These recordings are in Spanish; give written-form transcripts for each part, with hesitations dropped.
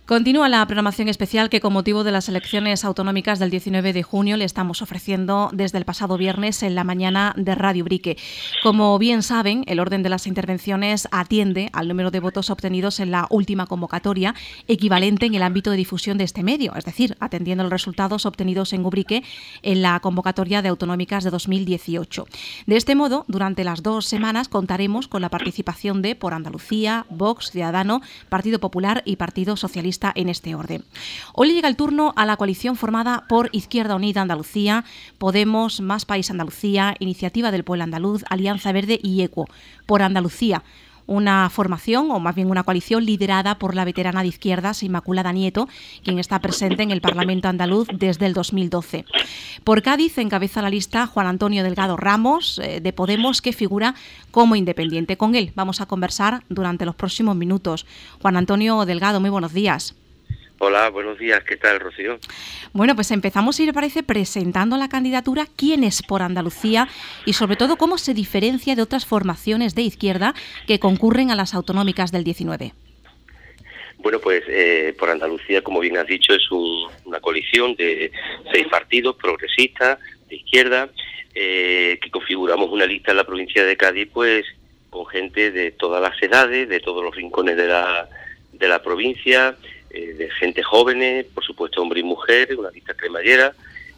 Continúa la programación especial que con motivo de las elecciones autonómicas del 19 de junio le estamos ofreciendo desde el pasado viernes en la mañana de Radio Brique. Como bien saben, el orden de las intervenciones atiende al número de votos obtenidos en la última convocatoria, equivalente en el ámbito de difusión de este medio, es decir, atendiendo los resultados obtenidos en Ubrique en la convocatoria de autonómicas de 2018. De este modo, durante las 2 semanas contaremos con la participación de Por Andalucía, Vox, Ciudadanos, Partido Popular y Partido Socialista en este orden. Hoy le llega el turno a la coalición formada por Izquierda Unida Andalucía, Podemos, Más País Andalucía, Iniciativa del Pueblo Andaluz, Alianza Verde y ECUO. Por Andalucía, una formación, o más bien una coalición liderada por la veterana de izquierdas Inmaculada Nieto, quien está presente en el Parlamento andaluz desde el 2012. Por Cádiz encabeza la lista Juan Antonio Delgado Ramos, de Podemos, que figura como independiente. Con él vamos a conversar durante los próximos minutos. Juan Antonio Delgado, muy buenos días. Hola, buenos días. ¿Qué tal, Rocío? Bueno, pues empezamos, si le parece, presentando la candidatura, quién es Por Andalucía y, sobre todo, cómo se diferencia de otras formaciones de izquierda que concurren a las autonómicas del 19. Bueno, pues Por Andalucía, como bien has dicho, es una coalición de 6 partidos progresistas de izquierda que configuramos una lista en la provincia de Cádiz, pues con gente de todas las edades, de todos los rincones de la provincia, de gente jóvenes, por supuesto hombre y mujer, una lista cremallera,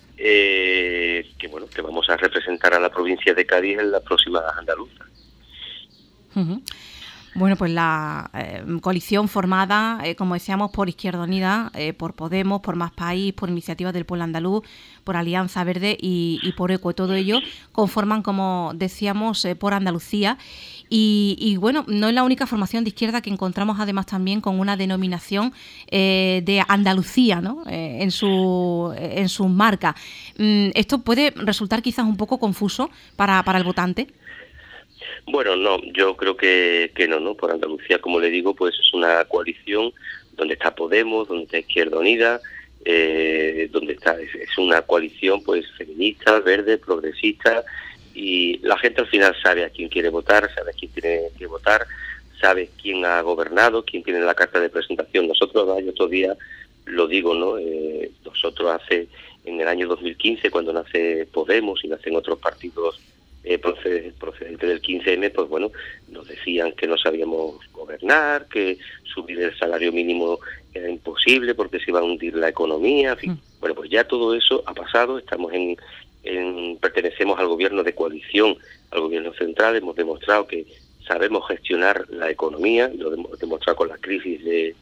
que vamos a representar a la provincia de Cádiz en la próxima andaluza. Uh-huh. Bueno, pues la coalición formada, como decíamos, por Izquierda Unida, por Podemos, por Más País, por Iniciativa del Pueblo Andaluz, por Alianza Verde y por ECUO. Todo ello conforman, como decíamos, Por Andalucía. Y bueno, no es la única formación de izquierda que encontramos además también con una denominación de Andalucía, ¿no? en su marca. ¿Esto puede resultar quizás un poco confuso para el votante? Bueno, no, yo creo que no. Por Andalucía, como le digo, pues es una coalición donde está Podemos, donde está Izquierda Unida, donde es una coalición pues feminista, verde, progresista, y la gente al final sabe a quién quiere votar, sabe a quién tiene que votar, sabe quién ha gobernado, quién tiene la carta de presentación. Nosotros, yo otro día lo digo, ¿no? Nosotros en el año 2015, cuando nace Podemos y nacen otros partidos procedentes del 15M, pues bueno, nos decían que no sabíamos gobernar, que subir el salario mínimo era imposible porque se iba a hundir la economía, en fin. Bueno, pues ya todo eso ha pasado, estamos pertenecemos al gobierno de coalición, al gobierno central, hemos demostrado que sabemos gestionar la economía, lo hemos demostrado con la crisis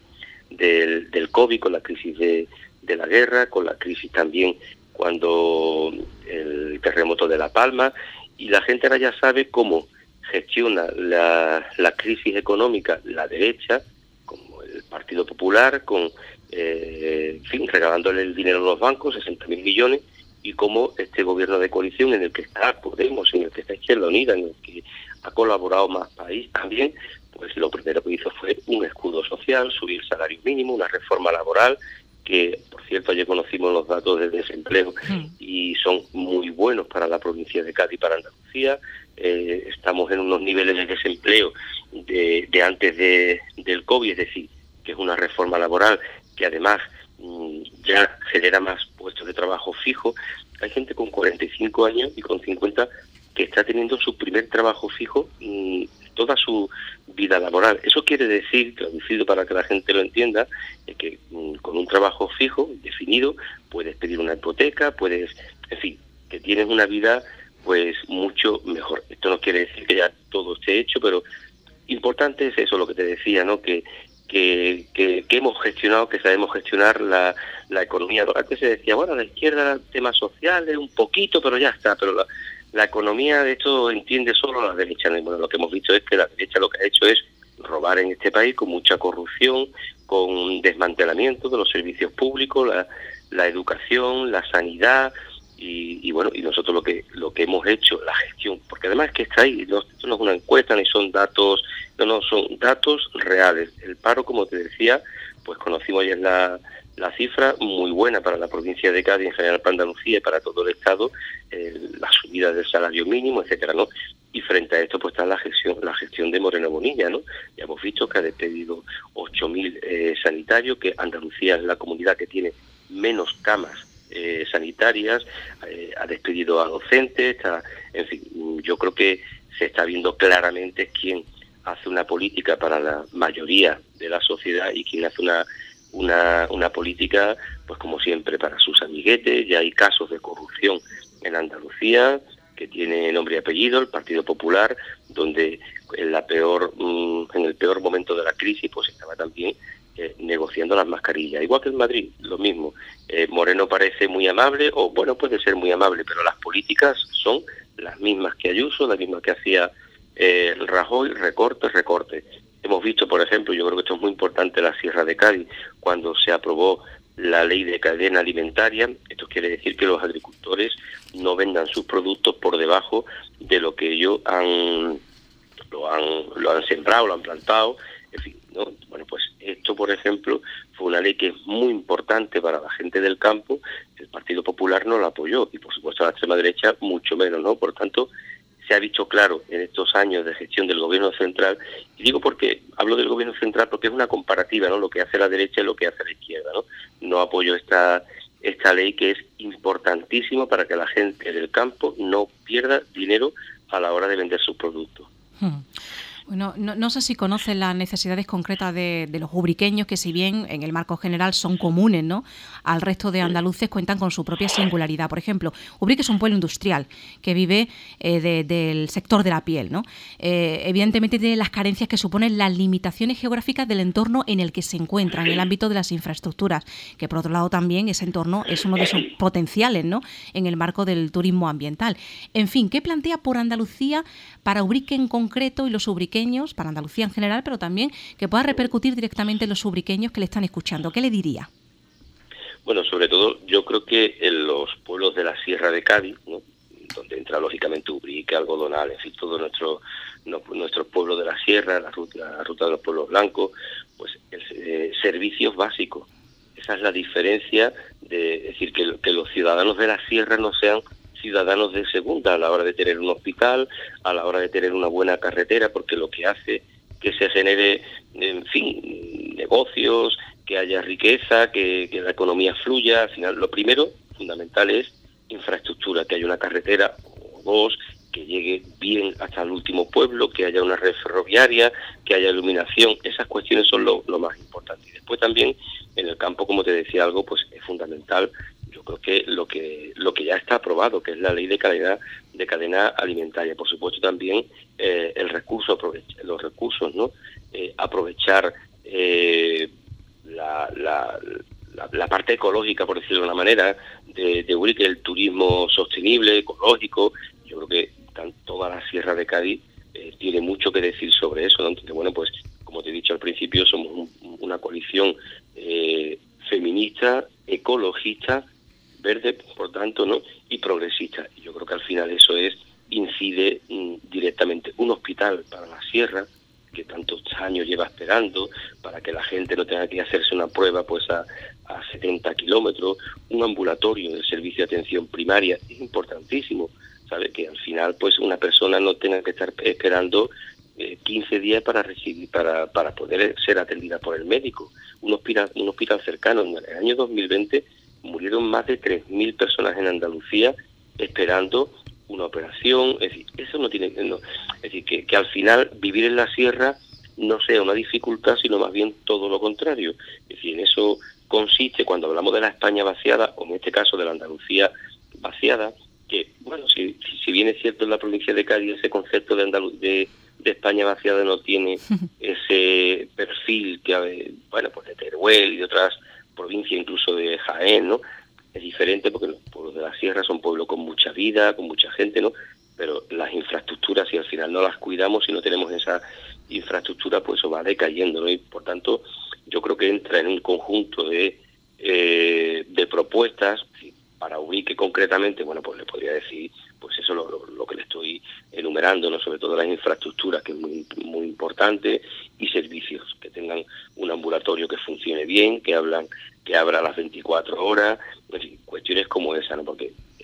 del COVID, con la crisis de la guerra, con la crisis también cuando el terremoto de La Palma, y la gente ahora ya sabe cómo gestiona la crisis económica la derecha, como el Partido Popular, regalándole el dinero a los bancos, 60.000 millones, y cómo este gobierno de coalición en el que está Podemos, en el que está Izquierda Unida, en el que ha colaborado Más País también, pues lo primero que hizo fue un escudo social, subir el salario mínimo, una reforma laboral, que por cierto ayer conocimos los datos de desempleo y son muy buenos para la provincia de Cádiz y para Andalucía. Estamos en unos niveles de desempleo de antes del COVID, es decir, que es una reforma laboral que además ya genera más puestos de trabajo fijo. Hay gente con 45 años y con 50 que está teniendo su primer trabajo fijo toda su vida laboral. Eso quiere decir, traducido para que la gente lo entienda, que con un trabajo fijo, definido, puedes pedir una hipoteca, en fin, que tienes una vida pues mucho mejor. Esto no quiere decir que ya todo esté hecho, pero importante es eso, lo que te decía, ¿no? Que hemos gestionado, que sabemos gestionar la economía. Antes se decía, bueno, la izquierda, temas sociales, un poquito, pero ya está, pero la economía de esto entiende solo la derecha. Bueno, lo que hemos visto es que la derecha lo que ha hecho es robar en este país con mucha corrupción, con desmantelamiento de los servicios públicos, la educación, la sanidad, y bueno, y nosotros lo que hemos hecho, la gestión, porque además es que está ahí, esto no es una encuesta ni son datos, no, son datos reales. El paro, como te decía, pues conocimos ayer la cifra muy buena para la provincia de Cádiz, en general para Andalucía y para todo el Estado, la subida del salario mínimo, etcétera, ¿no? Y frente a esto pues está la gestión de Moreno Bonilla, ¿no? Ya hemos visto que ha despedido 8.000 sanitarios, que Andalucía es la comunidad que tiene menos camas sanitarias, ha despedido a docentes, en fin, yo creo que se está viendo claramente quién hace una política para la mayoría de la sociedad y quién hace una política, pues como siempre, para sus amiguetes. Ya hay casos de corrupción en Andalucía que tiene nombre y apellido, el Partido Popular, donde en el peor momento de la crisis pues estaba también negociando las mascarillas. Igual que en Madrid, lo mismo. Moreno parece muy amable, o bueno, puede ser muy amable, pero las políticas son las mismas que Ayuso, las mismas que hacía Rajoy, recortes. Hemos visto, por ejemplo, yo creo que esto es muy importante, la Sierra de Cádiz, cuando se aprobó la ley de cadena alimentaria. Esto quiere decir que los agricultores no vendan sus productos por debajo de lo que ellos lo han sembrado, lo han plantado, en fin, ¿no? Bueno, pues esto, por ejemplo, fue una ley que es muy importante para la gente del campo. El Partido Popular no la apoyó y, por supuesto, la extrema derecha mucho menos, ¿no? Por tanto, se ha visto claro en estos años de gestión del gobierno central, y digo porque hablo del gobierno central porque es una comparativa, ¿no? Lo que hace la derecha y lo que hace la izquierda, ¿no? No apoyo esta ley, que es importantísima para que la gente del campo no pierda dinero a la hora de vender sus productos. Bueno, no sé si conocen las necesidades concretas de los ubriqueños, que si bien en el marco general son comunes, ¿no?, al resto de andaluces, cuentan con su propia singularidad. Por ejemplo, Ubrique es un pueblo industrial que vive del sector de la piel, ¿no? Evidentemente tiene las carencias que suponen las limitaciones geográficas del entorno en el que se encuentra, en el ámbito de las infraestructuras, que por otro lado también ese entorno es uno de sus potenciales, ¿no?, en el marco del turismo ambiental. En fin, ¿qué plantea por Andalucía para Ubrique en concreto y los ubriqueños, para Andalucía en general, pero también que pueda repercutir directamente en los ubriqueños que le están escuchando? ¿Qué le diría? Bueno, sobre todo yo creo que en los pueblos de la Sierra de Cádiz, ¿no?, donde entra lógicamente Ubrique, Algodonal, en fin, todos nuestros pueblos de la Sierra, la ruta de los pueblos blancos, pues servicios básicos. Esa es la diferencia, es decir, que los ciudadanos de la Sierra no sean ciudadanos de segunda a la hora de tener un hospital, a la hora de tener una buena carretera, porque lo que hace que se genere, en fin, negocios, que haya riqueza, que la economía fluya. Al final, lo primero, fundamental, es infraestructura, que haya una carretera o dos, que llegue bien hasta el último pueblo, que haya una red ferroviaria, que haya iluminación. Esas cuestiones son lo más importante. Y después también, en el campo, como te decía, algo pues es fundamental. Yo creo que lo que ya está aprobado, que es la ley de cadena alimentaria. Por supuesto también los recursos, ¿no? Aprovechar la parte ecológica, por decirlo de una manera, de Ubrique, el turismo sostenible, ecológico. Yo creo que toda la Sierra de Cádiz tiene mucho que decir sobre eso, ¿no? Entonces, bueno, pues como te he dicho al principio, somos una coalición feminista, ecologista, verde, por tanto, ¿no?, y progresista. Y yo creo que al final eso incide directamente. Un hospital para la Sierra, que tantos años lleva esperando, para que la gente no tenga que hacerse una prueba pues a 70 kilómetros, un ambulatorio del servicio de atención primaria, es importantísimo, ¿sabe? Que al final pues una persona no tenga que estar esperando 15 días para poder ser atendida por el médico. Un hospital cercano. En el año 2020 murieron más de 3.000 personas en Andalucía esperando una operación. Es decir, eso no tiene, es decir, que al final vivir en la sierra no sea una dificultad, sino más bien todo lo contrario. Es decir, en eso consiste, cuando hablamos de la España vaciada, o en este caso de la Andalucía vaciada, que, bueno, si bien es cierto en la provincia de Cádiz ese concepto de España vaciada no tiene ese perfil que, bueno, pues de Teruel y de otras provincias, incluso de Jaén, ¿no? Es diferente porque los pueblos de la sierra son pueblos con mucha vida, con mucha gente, ¿no? Pero las infraestructuras, si al final no las cuidamos, si no tenemos esa infraestructura, pues eso va decayendo, ¿no? Y por tanto, yo creo que entra en un conjunto de propuestas. Para Ubrique concretamente, bueno, pues le podría decir, pues eso lo que le estoy enumerando, ¿no? Sobre todo las infraestructuras, que es muy, muy importante, y servicios, que tengan un ambulatorio que funcione bien, que abra las 24 horas, en fin, cuestiones como esa, ¿no? Porque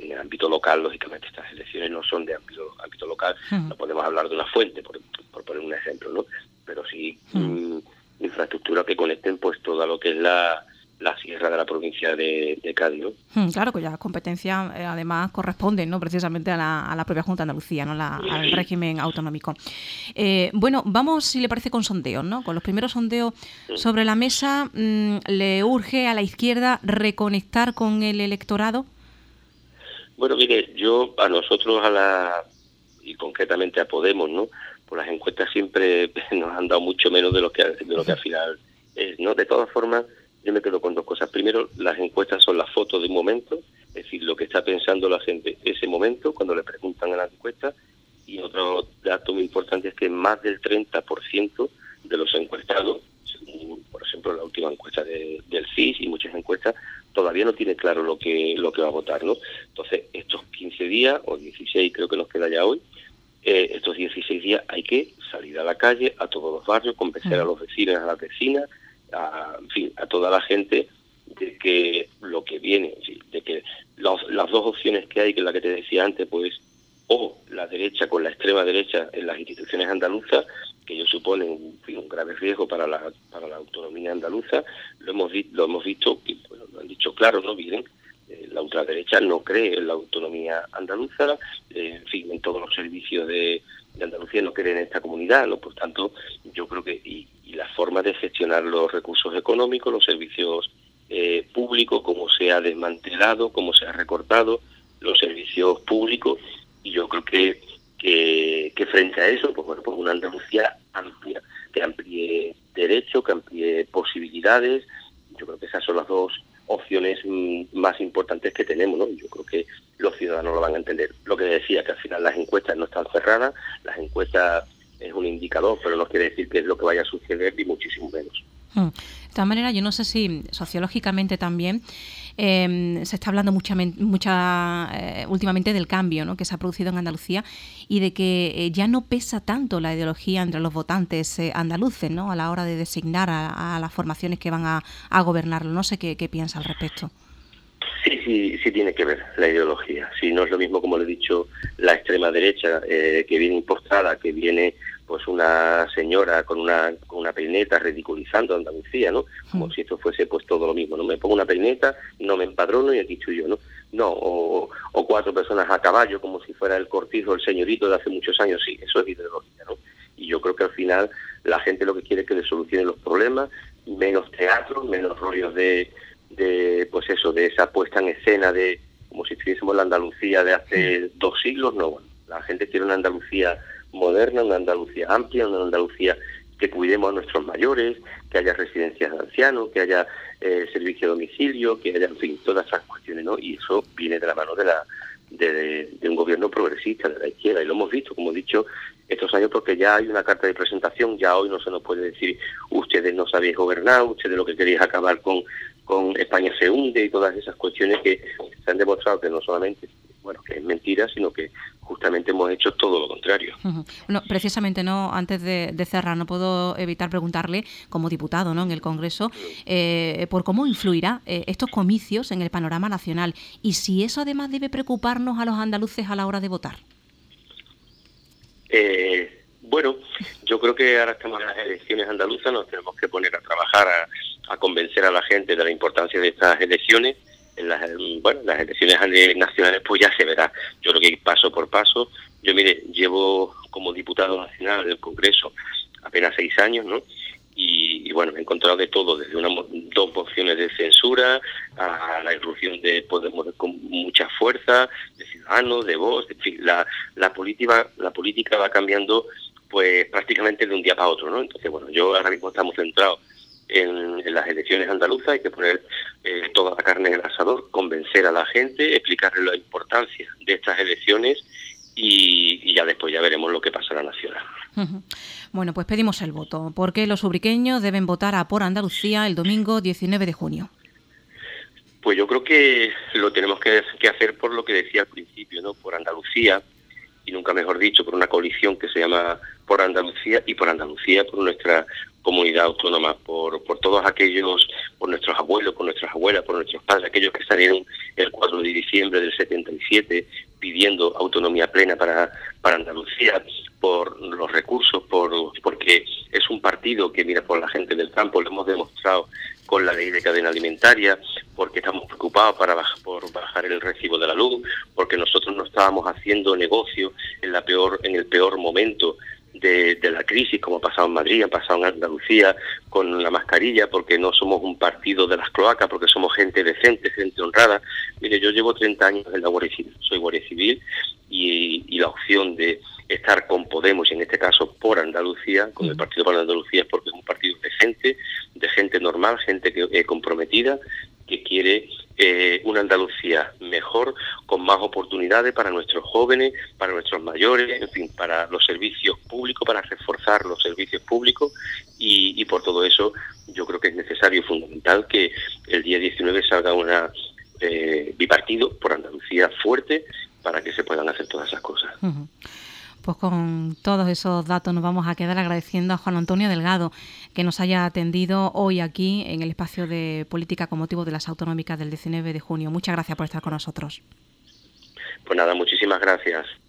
en el ámbito local, lógicamente, estas elecciones no son de ámbito local, no podemos hablar de una fuente, por poner un ejemplo, ¿no? Pero sí infraestructura que conecten pues toda lo que es la sierra de la provincia de Cádiz, ¿no? Claro, que ya competencia además corresponde, ¿no?, precisamente a la propia Junta de Andalucía, ¿no?, al régimen autonómico. Bueno, vamos, si le parece, con sondeos, ¿no? Con los primeros sondeos sobre la mesa, ¿le urge a la izquierda reconectar con el electorado? Bueno, mire, a nosotros, y concretamente a Podemos, ¿no?, pues las encuestas siempre nos han dado mucho menos de lo que al final es, ¿no? De todas formas, yo me quedo con dos cosas. Primero, las encuestas son las fotos de un momento, es decir, lo que está pensando la gente ese momento cuando le preguntan a las encuestas. Y otro dato muy importante es que más del 30% de los encuestados, según, por ejemplo, la última encuesta del CIS y muchas encuestas, todavía no tiene claro lo que va a votar, ¿no? Entonces, estos 15 días, o 16 creo que nos queda ya hoy, estos 16 días hay que salir a la calle, a todos los barrios, convencer a los vecinos, a las vecinas, en fin, a toda la gente de que lo que viene, de que las dos opciones que hay, que es la que te decía antes, pues, o la derecha con la extrema derecha en las instituciones andaluzas, que ellos suponen un grave riesgo para la autonomía andaluza, lo hemos visto, y bueno, lo han dicho claro, ¿no? Miren, la ultraderecha no cree en la autonomía andaluza, en fin, en todos los servicios de Andalucía no cree en esta comunidad, ¿no? Por tanto, yo creo que y la forma de gestionar los recursos económicos, los servicios públicos, cómo se ha desmantelado, cómo se ha recortado los servicios públicos, y yo creo que frente a eso, pues bueno, pues una Andalucía amplia, que amplíe derechos, que amplíe posibilidades. Yo creo que esas son las dos opciones más importantes que tenemos, ¿no? Yo creo que los ciudadanos lo van a entender. Lo que decía, que al final las encuestas no están cerradas, las encuestas es un indicador, pero no quiere decir que es lo que vaya a suceder, ni muchísimo menos. De todas maneras, yo no sé si sociológicamente también se está hablando últimamente del cambio, ¿no?, que se ha producido en Andalucía, y de que ya no pesa tanto la ideología entre los votantes andaluces, ¿no?, a la hora de designar a las formaciones que van a gobernarlo. No sé qué piensa al respecto. Sí tiene que ver la ideología. Sí, no es lo mismo, como le he dicho, la extrema derecha que viene impostada, que viene pues una señora con una peineta ridiculizando a Andalucía, ¿no? Como si esto fuese pues todo lo mismo, ¿no? Me pongo una peineta, no me empadrono y aquí estoy yo, ¿no? No, o cuatro personas a caballo, como si fuera el Cortijo, el señorito de hace muchos años. Sí, eso es ideología, ¿no? Y yo creo que al final la gente lo que quiere es que le solucionen los problemas, menos teatro, menos rollos de pues eso, de esa puesta en escena de como si estuviésemos la Andalucía de hace 2 siglos. No, bueno, la gente quiere una Andalucía moderna, una Andalucía amplia, una Andalucía que cuidemos a nuestros mayores, que haya residencias de ancianos, que haya servicio a domicilio, que haya, en fin, todas esas cuestiones, ¿no? Y eso viene de la mano de un gobierno progresista, de la izquierda, y lo hemos visto, como he dicho, estos años, porque ya hay una carta de presentación, ya hoy no se nos puede decir ustedes no sabéis gobernar, ustedes lo que queréis acabar con España se hunde, y todas esas cuestiones que se han demostrado que no solamente, bueno, que es mentira, sino que justamente hemos hecho todo lo contrario. Bueno, precisamente, no, antes de cerrar, no puedo evitar preguntarle, como diputado, ¿no?, en el Congreso, por cómo influirá estos comicios en el panorama nacional, y si eso además debe preocuparnos a los andaluces a la hora de votar. Bueno, yo creo que ahora estamos en las elecciones andaluzas, nos tenemos que poner a trabajar a convencer a la gente de la importancia de estas elecciones. En las elecciones nacionales pues ya se verá. Yo creo que paso por paso. Yo, mire, llevo como diputado nacional del Congreso apenas 6 años, ¿no? Y bueno, me he encontrado de todo, desde 2 mociones de censura a la irrupción de Podemos con mucha fuerza, de Ciudadanos, de Vox, en fin, la política va cambiando pues prácticamente de un día para otro, ¿no? Entonces, bueno, yo ahora mismo estamos centrados en las elecciones andaluzas. Hay que poner toda la carne en el asador, convencer a la gente, explicarle la importancia de estas elecciones y ya después ya veremos lo que pasará nacional. Bueno, pues pedimos el voto. ¿Por qué los ubriqueños deben votar a Por Andalucía el domingo 19 de junio? Pues yo creo que lo tenemos que hacer por lo que decía al principio, ¿no? Por Andalucía, y nunca mejor dicho, por una coalición que se llama Por Andalucía, y por Andalucía, por nuestra comunidad autónoma, por todos aquellos, por nuestros abuelos, por nuestras abuelas, por nuestros padres, aquellos que salieron el 4 de diciembre del 77 pidiendo autonomía plena para Andalucía, por los recursos, porque es un partido que mira por la gente del campo, lo hemos demostrado con la ley de cadena alimentaria, porque estamos preocupados por bajar el recibo de la luz, porque nosotros no estábamos haciendo negocio en el peor momento de la crisis, como ha pasado en Madrid, ha pasado en Andalucía, con la mascarilla, porque no somos un partido de las cloacas, porque somos gente decente, gente honrada. Mire, yo llevo 30 años en la Guardia Civil, soy Guardia Civil, y la opción de estar con Podemos, y en este caso por Andalucía, con el Partido por Andalucía, es porque es un partido de gente normal, gente comprometida, que quiere una Andalucía mejor, con más oportunidades para nuestros jóvenes, para nuestros mayores, en fin, para los servicios públicos, para reforzar los servicios públicos, y por todo eso yo creo que es necesario y fundamental que el día 19 salga una bipartido por Andalucía fuerte para que se puedan hacer todas esas cosas. Uh-huh. Pues con todos esos datos nos vamos a quedar agradeciendo a Juan Antonio Delgado que nos haya atendido hoy aquí en el espacio de política con motivo de las autonómicas del 19 de junio. Muchas gracias por estar con nosotros. Pues nada, muchísimas gracias.